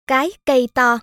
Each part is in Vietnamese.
Cái cây to.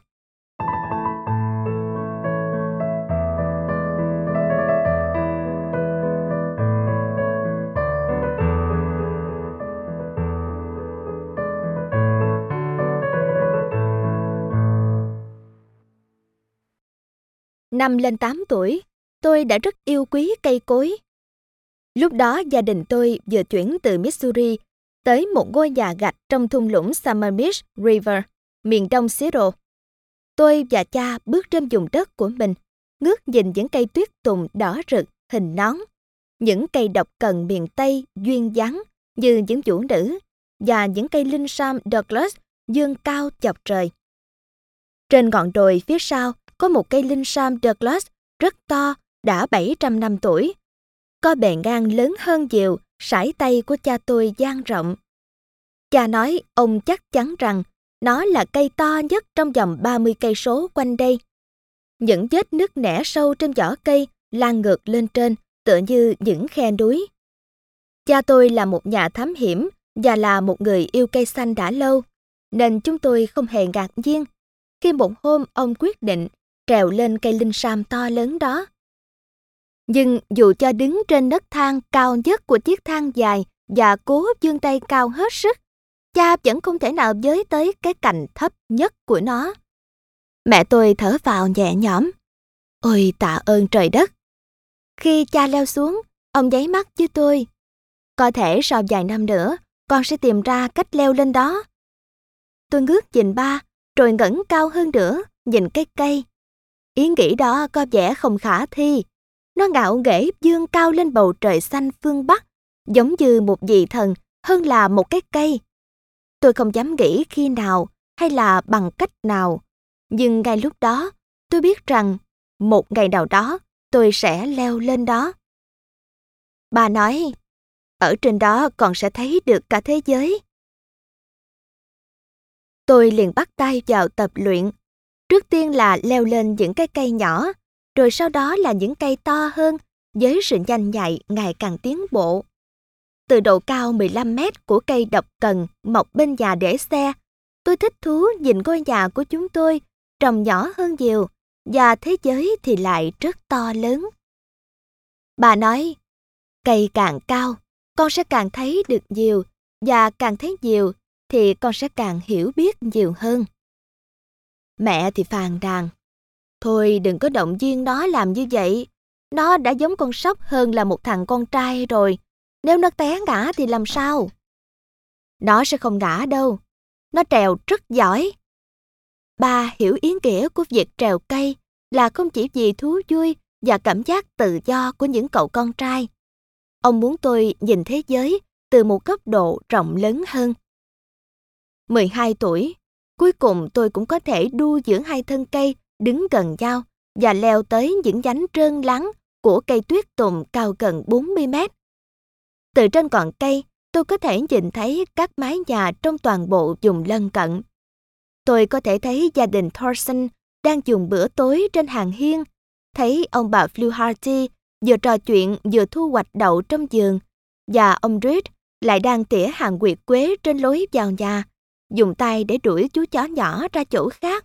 Năm lên 8 tuổi, tôi đã rất yêu quý cây cối. Lúc đó gia đình tôi vừa chuyển từ Missouri tới một ngôi nhà gạch trong thung lũng Sammamish River, miền đông Seattle. Tôi và cha bước trên vùng đất của mình, ngước nhìn những cây tuyết tùng đỏ rực hình nón, những cây độc cần miền Tây duyên dáng như những vũ nữ và những cây linh sam Douglas vươn cao chọc trời. Trên ngọn đồi phía sau có một cây linh sam Douglas rất to, đã 700 năm tuổi. Có bề ngang lớn hơn diều, sải tay của cha tôi dang rộng. Cha nói ông chắc chắn rằng nó là cây to nhất trong vòng 30 cây số quanh đây. Những vết nứt nẻ sâu trên vỏ cây lan ngược lên trên, tựa như những khe núi. Cha tôi là một nhà thám hiểm và là một người yêu cây xanh đã lâu, nên chúng tôi không hề ngạc nhiên khi một hôm ông quyết định trèo lên cây linh sam to lớn đó. Nhưng dù cho đứng trên nấc thang cao nhất của chiếc thang dài và cố vươn tay cao hết sức, cha vẫn không thể nào với tới cái cành thấp nhất của nó. Mẹ tôi thở vào nhẹ nhõm. Ôi tạ ơn trời đất! Khi cha leo xuống, ông nháy mắt với tôi. Có thể sau vài năm nữa, con sẽ tìm ra cách leo lên đó. Tôi ngước nhìn ba, rồi ngẩng cao hơn nữa, nhìn cái cây. Ý nghĩ đó có vẻ không khả thi. Nó ngạo nghễ vươn cao lên bầu trời xanh phương Bắc, giống như một vị thần hơn là một cái cây. Tôi không dám nghĩ khi nào hay là bằng cách nào, nhưng ngay lúc đó tôi biết rằng một ngày nào đó tôi sẽ leo lên đó. Bà nói, ở trên đó con sẽ thấy được cả thế giới. Tôi liền bắt tay vào tập luyện. Trước tiên là leo lên những cái cây nhỏ, rồi sau đó là những cây to hơn với sự nhanh nhạy ngày càng tiến bộ. Từ độ cao 15 mét của cây độc cần mọc bên nhà để xe, tôi thích thú nhìn ngôi nhà của chúng tôi trông nhỏ hơn nhiều, và thế giới thì lại rất to lớn. Bà nói, cây càng cao, con sẽ càng thấy được nhiều, và càng thấy nhiều thì con sẽ càng hiểu biết nhiều hơn. Mẹ thì phàn nàn, thôi đừng có động viên nó làm như vậy, nó đã giống con sóc hơn là một thằng con trai rồi, nếu nó té ngã thì làm sao? Nó sẽ không ngã đâu, nó trèo rất giỏi. Bà hiểu ý nghĩa của việc trèo cây là không chỉ vì thú vui và cảm giác tự do của những cậu con trai. Ông muốn tôi nhìn thế giới từ một góc độ rộng lớn hơn. 12 tuổi, cuối cùng tôi cũng có thể đu giữa hai thân cây đứng gần nhau và leo tới những nhánh trơn lắng của cây tuyết tùng cao gần 40 mét. Từ trên ngọn cây, tôi có thể nhìn thấy các mái nhà trong toàn bộ vùng lân cận. Tôi có thể thấy gia đình Thorson đang dùng bữa tối trên hàng hiên, thấy ông bà Fluharty vừa trò chuyện vừa thu hoạch đậu trong vườn, và ông Reed lại đang tỉa hàng nguyệt quế trên lối vào nhà, dùng tay để đuổi chú chó nhỏ ra chỗ khác.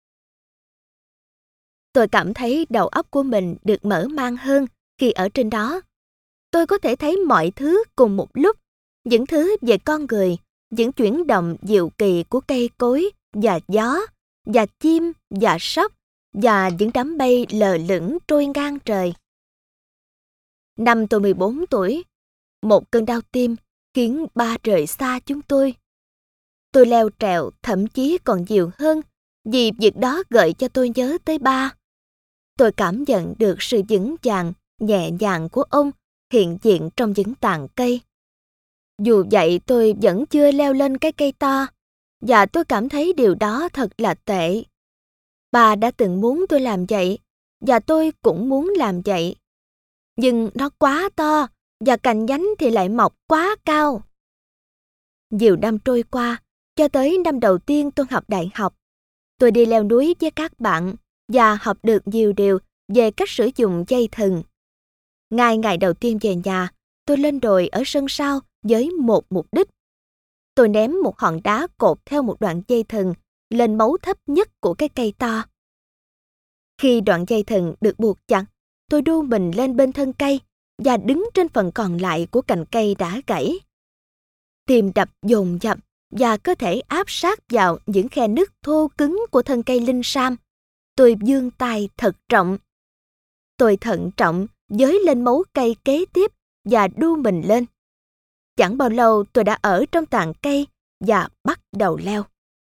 Tôi cảm thấy đầu óc của mình được mở mang hơn khi ở trên đó. Tôi có thể thấy mọi thứ cùng một lúc, những thứ về con người, những chuyển động diệu kỳ của cây cối và gió, và chim và sóc, và những đám mây lờ lững trôi ngang trời. Năm tôi 14 tuổi, một cơn đau tim khiến ba rời xa chúng tôi. Tôi leo trèo thậm chí còn nhiều hơn vì việc đó gợi cho tôi nhớ tới ba. Tôi cảm nhận được sự vững vàng, nhẹ nhàng của ông hiện diện trong những tàn cây. Dù vậy tôi vẫn chưa leo lên cái cây to, và tôi cảm thấy điều đó thật là tệ. Bà đã từng muốn tôi làm vậy, và tôi cũng muốn làm vậy. Nhưng nó quá to, và cành nhánh thì lại mọc quá cao. Nhiều năm trôi qua, cho tới năm đầu tiên tôi học đại học, tôi đi leo núi với các bạn và học được nhiều điều về cách sử dụng dây thừng. Ngay ngày đầu tiên về nhà, tôi lên đồi ở sân sau với một mục đích. Tôi ném một hòn đá cột theo một đoạn dây thừng lên mấu thấp nhất của cái cây to. Khi đoạn dây thừng được buộc chặt, tôi đu mình lên bên thân cây và đứng trên phần còn lại của cành cây đã gãy. Tim đập dồn dập và cơ thể áp sát vào những khe nứt thô cứng của thân cây linh sam. Tôi vươn tay thật rộng. Tôi thận trọng với lên mấu cây kế tiếp và đu mình lên. Chẳng bao lâu tôi đã ở trong tàn cây và bắt đầu leo.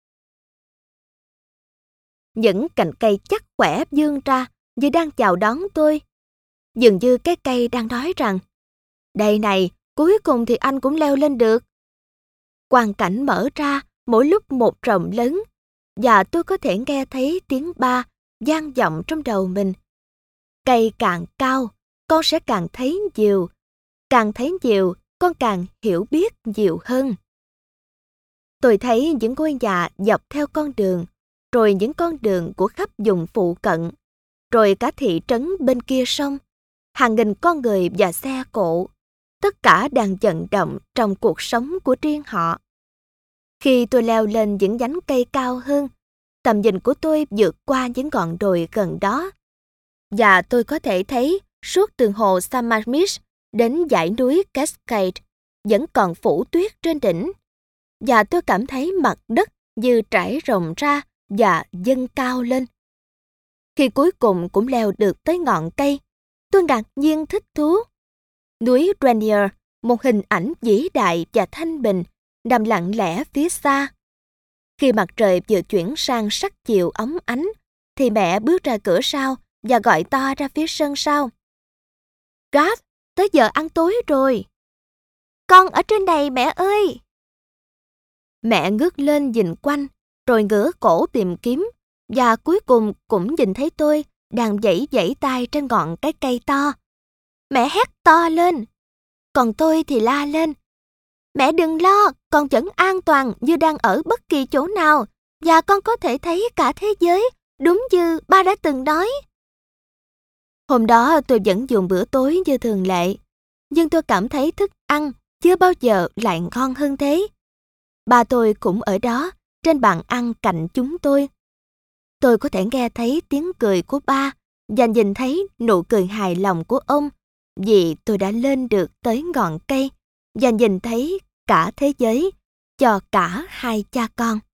Những cành cây chắc khỏe vươn ra như đang chào đón tôi. Dường như cái cây đang nói rằng, đây này, cuối cùng thì anh cũng leo lên được. Quang cảnh mở ra mỗi lúc một rộng lớn, và tôi có thể nghe thấy tiếng ba vang vọng trong đầu mình. Cây càng cao, con sẽ càng thấy nhiều. Càng thấy nhiều, con càng hiểu biết nhiều hơn. Tôi thấy những ngôi nhà dọc theo con đường, rồi những con đường của khắp vùng phụ cận, rồi cả thị trấn bên kia sông, hàng nghìn con người và xe cộ, tất cả đang vận động trong cuộc sống của riêng họ. Khi tôi leo lên những nhánh cây cao hơn, tầm nhìn của tôi vượt qua những ngọn đồi gần đó, và tôi có thể thấy suốt từ hồ Sammamish đến dãy núi Cascade vẫn còn phủ tuyết trên đỉnh, và tôi cảm thấy mặt đất như trải rộng ra và dâng cao lên. Khi cuối cùng cũng leo được tới ngọn cây, tôi ngạc nhiên thích thú. Núi Rainier, một hình ảnh vĩ đại và thanh bình, nằm lặng lẽ phía xa. Khi mặt trời vừa chuyển sang sắc chiều óng ánh, thì mẹ bước ra cửa sau và gọi to ra phía sân sau. Garth, tới giờ ăn tối rồi. Con ở trên này mẹ ơi! Mẹ ngước lên nhìn quanh, rồi ngửa cổ tìm kiếm, và cuối cùng cũng nhìn thấy tôi đang vẫy tay trên ngọn cái cây to. Mẹ hét to lên, còn tôi thì la lên. Mẹ đừng lo, con vẫn an toàn như đang ở bất kỳ chỗ nào, và con có thể thấy cả thế giới, đúng như ba đã từng nói. Hôm đó tôi vẫn dùng bữa tối như thường lệ, nhưng tôi cảm thấy thức ăn chưa bao giờ lại ngon hơn thế. Ba tôi cũng ở đó, trên bàn ăn cạnh chúng tôi. Tôi có thể nghe thấy tiếng cười của ba và nhìn thấy nụ cười hài lòng của ông, vì tôi đã lên được tới ngọn cây và nhìn thấy cả thế giới cho cả hai cha con.